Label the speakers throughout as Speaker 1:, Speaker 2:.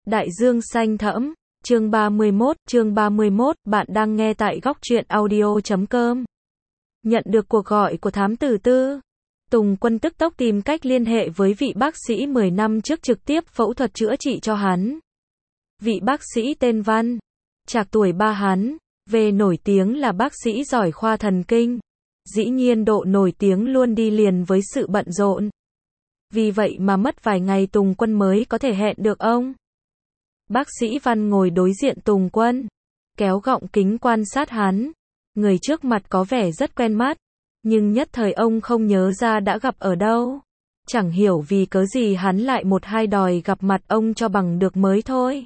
Speaker 1: Đại dương xanh thẫm, chương 31, bạn đang nghe tại góc truyện audio.com. Nhận được cuộc gọi của thám tử Tư, Tùng Quân tức tốc tìm cách liên hệ với vị bác sĩ 10 năm trước trực tiếp phẫu thuật chữa trị cho hắn. Vị bác sĩ tên Văn, trạc tuổi ba hắn, về nổi tiếng là bác sĩ giỏi khoa thần kinh. Dĩ nhiên độ nổi tiếng luôn đi liền với sự bận rộn. Vì vậy mà mất vài ngày Tùng Quân mới có thể hẹn được ông. Bác sĩ Văn ngồi đối diện Tùng Quân, kéo gọng kính quan sát hắn. Người trước mặt có vẻ rất quen mắt, nhưng nhất thời ông không nhớ ra đã gặp ở đâu. Chẳng hiểu vì cớ gì hắn lại một hai đòi gặp mặt ông cho bằng được mới thôi.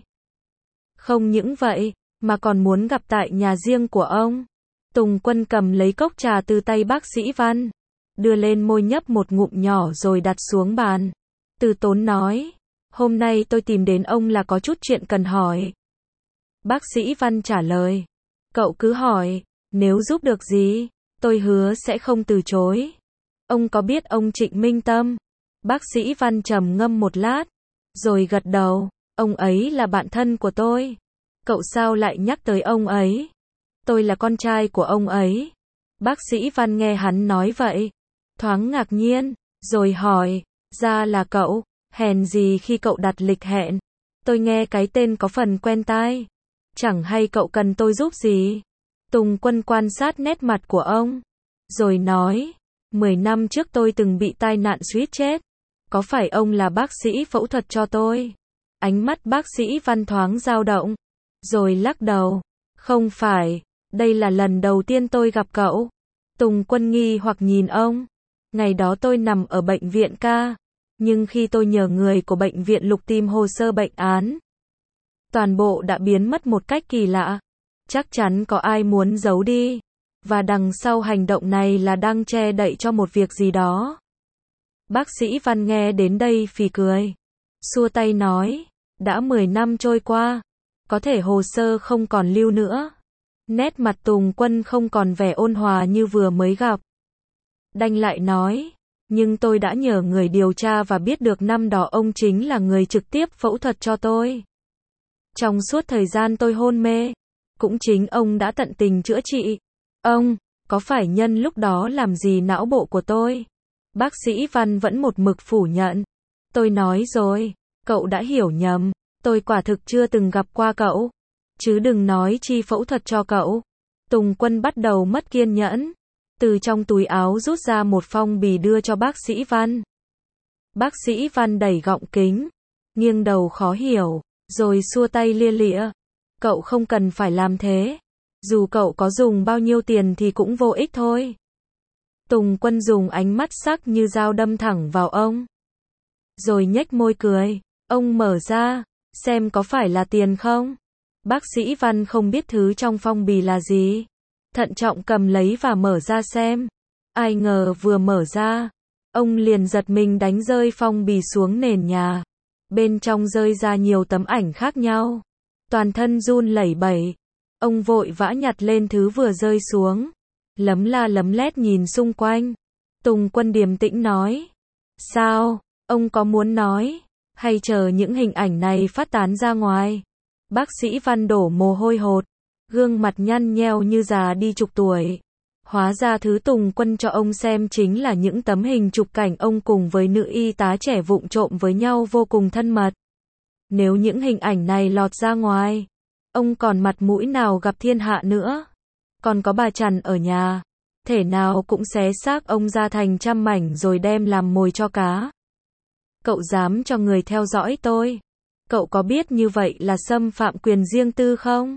Speaker 1: Không những vậy, mà còn muốn gặp tại nhà riêng của ông. Tùng Quân cầm lấy cốc trà từ tay bác sĩ Văn, đưa lên môi nhấp một ngụm nhỏ rồi đặt xuống bàn. Từ tốn nói, hôm nay tôi tìm đến ông là có chút chuyện cần hỏi. Bác sĩ Văn trả lời, cậu cứ hỏi, nếu giúp được gì, tôi hứa sẽ không từ chối. Ông có biết ông Trịnh Minh Tâm? Bác sĩ Văn trầm ngâm một lát, rồi gật đầu, ông ấy là bạn thân của tôi. Cậu sao lại nhắc tới ông ấy? Tôi là con trai của ông ấy. Bác sĩ Văn nghe hắn nói vậy, thoáng ngạc nhiên, rồi hỏi, ra là cậu, hèn gì khi cậu đặt lịch hẹn. Tôi nghe cái tên có phần quen tai. Chẳng hay cậu cần tôi giúp gì? Tùng Quân quan sát nét mặt của ông, rồi nói, 10 năm trước tôi từng bị tai nạn suýt chết. Có phải ông là bác sĩ phẫu thuật cho tôi? Ánh mắt bác sĩ Văn thoáng dao động, rồi lắc đầu, không phải, đây là lần đầu tiên tôi gặp cậu. Tùng Quân nghi hoặc nhìn ông. Ngày đó tôi nằm ở bệnh viện ca, nhưng khi tôi nhờ người của bệnh viện lục tìm hồ sơ bệnh án, toàn bộ đã biến mất một cách kỳ lạ. Chắc chắn có ai muốn giấu đi, và đằng sau hành động này là đang che đậy cho một việc gì đó. Bác sĩ Văn nghe đến đây phì cười, xua tay nói, đã 10 năm trôi qua, có thể hồ sơ không còn lưu nữa. Nét mặt Tùng Quân không còn vẻ ôn hòa như vừa mới gặp. Đanh lại nói, nhưng tôi đã nhờ người điều tra và biết được năm đó ông chính là người trực tiếp phẫu thuật cho tôi. Trong suốt thời gian tôi hôn mê, cũng chính ông đã tận tình chữa trị. Ông, có phải nhân lúc đó làm gì não bộ của tôi? Bác sĩ Văn vẫn một mực phủ nhận. Tôi nói rồi, cậu đã hiểu nhầm, tôi quả thực chưa từng gặp qua cậu. Chứ đừng nói chi phẫu thuật cho cậu. Tùng Quân bắt đầu mất kiên nhẫn, từ trong túi áo rút ra một phong bì đưa cho bác sĩ Văn. Bác sĩ Văn đẩy gọng kính, nghiêng đầu khó hiểu, rồi xua tay lia lịa. Cậu không cần phải làm thế. Dù cậu có dùng bao nhiêu tiền thì cũng vô ích thôi. Tùng Quân dùng ánh mắt sắc như dao đâm thẳng vào ông, rồi nhếch môi cười. Ông mở ra, xem có phải là tiền không? Bác sĩ Văn không biết thứ trong phong bì là gì, thận trọng cầm lấy và mở ra xem. Ai ngờ vừa mở ra, ông liền giật mình đánh rơi phong bì xuống nền nhà. Bên trong rơi ra nhiều tấm ảnh khác nhau. Toàn thân run lẩy bẩy. Ông vội vã nhặt lên thứ vừa rơi xuống, lấm la lấm lét nhìn xung quanh. Tùng Quân điềm tĩnh nói, sao, ông có muốn nói, hay chờ những hình ảnh này phát tán ra ngoài? Bác sĩ Văn đổ mồ hôi hột, gương mặt nhăn nheo như già đi chục tuổi. Hóa ra thứ Tùng Quân cho ông xem chính là những tấm hình chụp cảnh ông cùng với nữ y tá trẻ vụng trộm với nhau vô cùng thân mật. Nếu những hình ảnh này lọt ra ngoài, ông còn mặt mũi nào gặp thiên hạ nữa? Còn có bà Trần ở nhà, thể nào cũng xé xác ông ra thành trăm mảnh rồi đem làm mồi cho cá. Cậu dám cho người theo dõi tôi? Cậu có biết như vậy là xâm phạm quyền riêng tư không?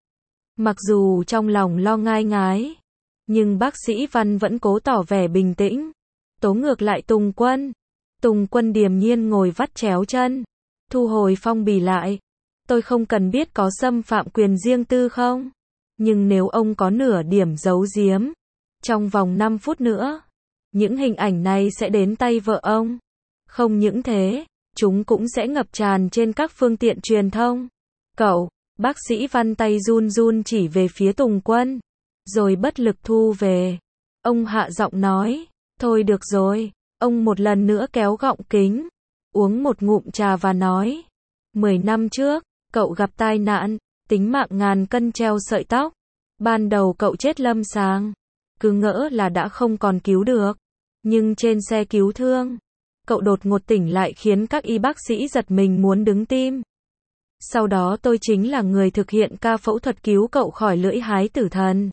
Speaker 1: Mặc dù trong lòng lo ngai ngái, nhưng bác sĩ Văn vẫn cố tỏ vẻ bình tĩnh, tố ngược lại Tùng Quân. Tùng Quân điềm nhiên ngồi vắt chéo chân, thu hồi phong bì lại. Tôi không cần biết có xâm phạm quyền riêng tư không, nhưng nếu ông có nửa điểm giấu giếm, trong vòng 5 phút nữa, những hình ảnh này sẽ đến tay vợ ông. Không những thế, chúng cũng sẽ ngập tràn trên các phương tiện truyền thông. Cậu, bác sĩ Văn tay run run chỉ về phía Tùng Quân, rồi bất lực thu về. Ông hạ giọng nói, thôi được rồi. Ông một lần nữa kéo gọng kính, uống một ngụm trà và nói, 10 năm trước, cậu gặp tai nạn, tính mạng ngàn cân treo sợi tóc. Ban đầu cậu chết lâm sàng, cứ ngỡ là đã không còn cứu được. Nhưng trên xe cứu thương, cậu đột ngột tỉnh lại khiến các y bác sĩ giật mình muốn đứng tim. Sau đó tôi chính là người thực hiện ca phẫu thuật cứu cậu khỏi lưỡi hái tử thần.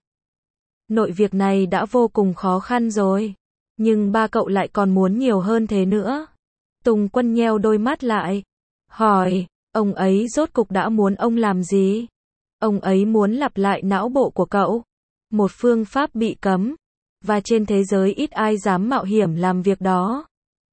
Speaker 1: Nội việc này đã vô cùng khó khăn rồi, nhưng ba cậu lại còn muốn nhiều hơn thế nữa. Tùng Quân nheo đôi mắt lại, hỏi, ông ấy rốt cục đã muốn ông làm gì? Ông ấy muốn lặp lại não bộ của cậu, một phương pháp bị cấm, và trên thế giới ít ai dám mạo hiểm làm việc đó.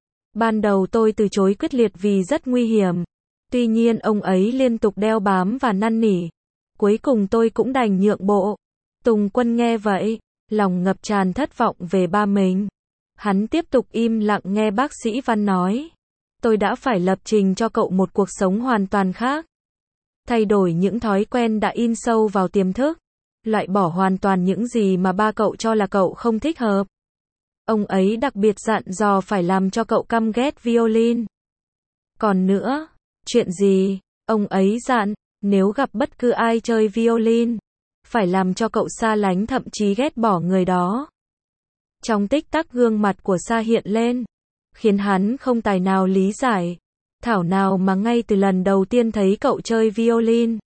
Speaker 1: Ban đầu tôi từ chối quyết liệt vì rất nguy hiểm. Tuy nhiên ông ấy liên tục đeo bám và năn nỉ. Cuối cùng tôi cũng đành nhượng bộ. Tùng Quân nghe vậy, lòng ngập tràn thất vọng về ba mình. Hắn tiếp tục im lặng nghe bác sĩ Văn nói. Tôi đã phải lập trình cho cậu một cuộc sống hoàn toàn khác. Thay đổi những thói quen đã in sâu vào tiềm thức. Loại bỏ hoàn toàn những gì mà ba cậu cho là cậu không thích hợp. Ông ấy đặc biệt dặn dò phải làm cho cậu căm ghét violin. Còn nữa, chuyện gì? Ông ấy dặn, nếu gặp bất cứ ai chơi violin, phải làm cho cậu xa lánh thậm chí ghét bỏ người đó. Trong tích tắc gương mặt của Sa hiện lên, khiến hắn không tài nào lý giải. Thảo nào mà ngay từ lần đầu tiên thấy cậu chơi violin,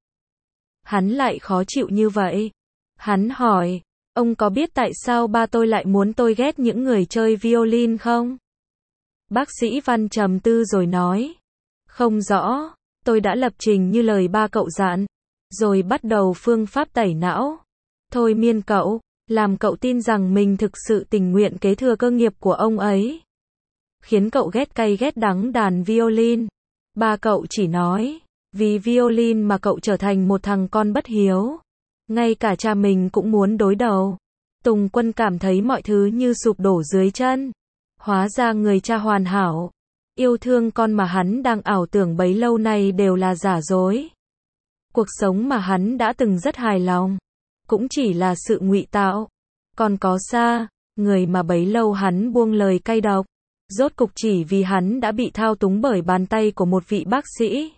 Speaker 1: hắn lại khó chịu như vậy. Hắn hỏi, ông có biết tại sao ba tôi lại muốn tôi ghét những người chơi violin không? Bác sĩ Văn trầm tư rồi nói, không rõ, tôi đã lập trình như lời ba cậu dặn, rồi bắt đầu phương pháp tẩy não, thôi miên cậu, làm cậu tin rằng mình thực sự tình nguyện kế thừa cơ nghiệp của ông ấy. Khiến cậu ghét cay ghét đắng đàn violin. Ba cậu chỉ nói, vì violin mà cậu trở thành một thằng con bất hiếu. Ngay cả cha mình cũng muốn đối đầu. Tùng Quân cảm thấy mọi thứ như sụp đổ dưới chân. Hóa ra người cha hoàn hảo, yêu thương con mà hắn đang ảo tưởng bấy lâu nay đều là giả dối. Cuộc sống mà hắn đã từng rất hài lòng, cũng chỉ là sự ngụy tạo. Còn có Sa, người mà bấy lâu hắn buông lời cay độc, rốt cục chỉ vì hắn đã bị thao túng bởi bàn tay của một vị bác sĩ.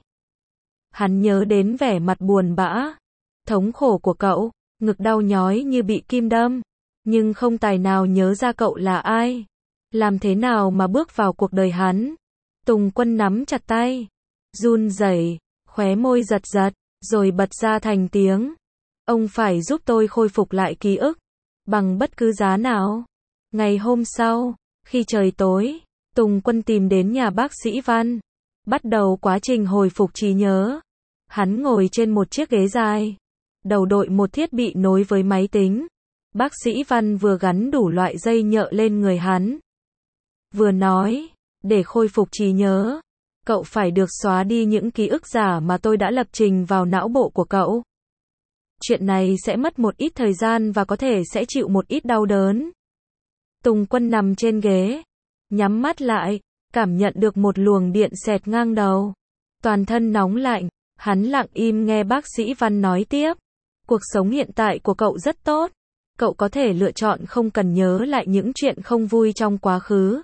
Speaker 1: Hắn nhớ đến vẻ mặt buồn bã, thống khổ của cậu, ngực đau nhói như bị kim đâm, nhưng không tài nào nhớ ra cậu là ai. Làm thế nào mà bước vào cuộc đời hắn? Tùng Quân nắm chặt tay, run rẩy, khóe môi giật giật, rồi bật ra thành tiếng. Ông phải giúp tôi khôi phục lại ký ức, bằng bất cứ giá nào. Ngày hôm sau, khi trời tối, Tùng Quân tìm đến nhà bác sĩ Văn, bắt đầu quá trình hồi phục trí nhớ. Hắn ngồi trên một chiếc ghế dài, đầu đội một thiết bị nối với máy tính. Bác sĩ Văn vừa gắn đủ loại dây nhợ lên người hắn, vừa nói, để khôi phục trí nhớ, cậu phải được xóa đi những ký ức giả mà tôi đã lập trình vào não bộ của cậu. Chuyện này sẽ mất một ít thời gian và có thể sẽ chịu một ít đau đớn. Tùng Quân nằm trên ghế, nhắm mắt lại, cảm nhận được một luồng điện xẹt ngang đầu. Toàn thân nóng lạnh, hắn lặng im nghe bác sĩ Văn nói tiếp. Cuộc sống hiện tại của cậu rất tốt. Cậu có thể lựa chọn không cần nhớ lại những chuyện không vui trong quá khứ.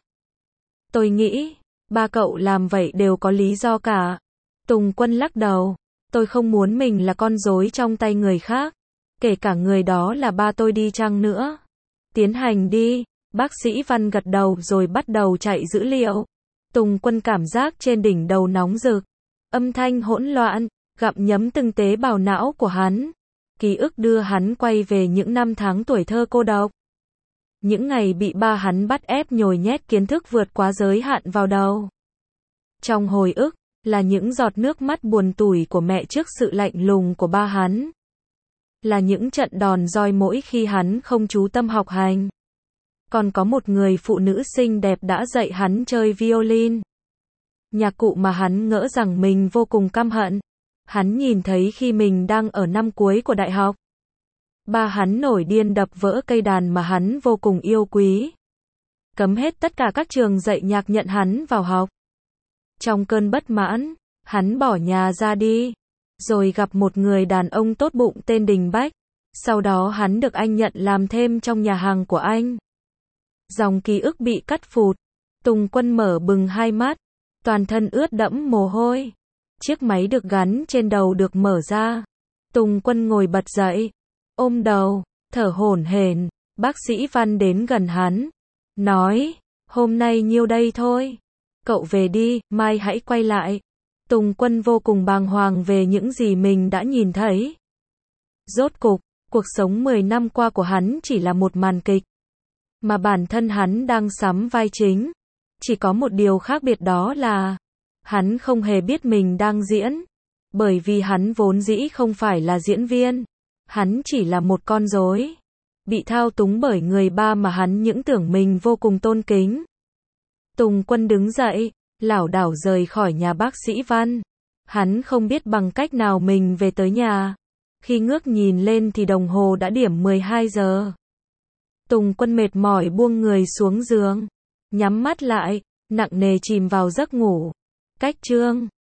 Speaker 1: Tôi nghĩ, ba cậu làm vậy đều có lý do cả. Tùng Quân lắc đầu. Tôi không muốn mình là con rối trong tay người khác. Kể cả người đó là ba tôi đi chăng nữa. Tiến hành đi. Bác sĩ Văn gật đầu rồi bắt đầu chạy dữ liệu. Tùng Quân cảm giác trên đỉnh đầu nóng rực. Âm thanh hỗn loạn, gặm nhấm từng tế bào não của hắn. Ký ức đưa hắn quay về những năm tháng tuổi thơ cô độc. Những ngày bị ba hắn bắt ép nhồi nhét kiến thức vượt quá giới hạn vào đầu. Trong hồi ức, là những giọt nước mắt buồn tủi của mẹ trước sự lạnh lùng của ba hắn. Là những trận đòn roi mỗi khi hắn không chú tâm học hành. Còn có một người phụ nữ xinh đẹp đã dạy hắn chơi violin. Nhạc cụ mà hắn ngỡ rằng mình vô cùng căm hận. Hắn nhìn thấy khi mình đang ở năm cuối của đại học. Ba hắn nổi điên đập vỡ cây đàn mà hắn vô cùng yêu quý. Cấm hết tất cả các trường dạy nhạc nhận hắn vào học. Trong cơn bất mãn, hắn bỏ nhà ra đi. Rồi gặp một người đàn ông tốt bụng tên Đình Bách. Sau đó hắn được anh nhận làm thêm trong nhà hàng của anh. Dòng ký ức bị cắt phụt. Tùng Quân mở bừng hai mắt. Toàn thân ướt đẫm mồ hôi. Chiếc máy được gắn trên đầu được mở ra. Tùng Quân ngồi bật dậy, ôm đầu, thở hổn hển. Bác sĩ Văn đến gần hắn, nói, hôm nay nhiêu đây thôi. Cậu về đi, mai hãy quay lại. Tùng Quân vô cùng bàng hoàng về những gì mình đã nhìn thấy. Rốt cục, cuộc sống 10 năm qua của hắn chỉ là một màn kịch, mà bản thân hắn đang sắm vai chính. Chỉ có một điều khác biệt đó là, hắn không hề biết mình đang diễn, bởi vì hắn vốn dĩ không phải là diễn viên. Hắn chỉ là một con rối, bị thao túng bởi người ba mà hắn những tưởng mình vô cùng tôn kính. Tùng Quân đứng dậy, lảo đảo rời khỏi nhà bác sĩ Văn. Hắn không biết bằng cách nào mình về tới nhà. Khi ngước nhìn lên thì đồng hồ đã điểm 12 giờ. Tùng Quân mệt mỏi buông người xuống giường, nhắm mắt lại, nặng nề chìm vào giấc ngủ. Cách chương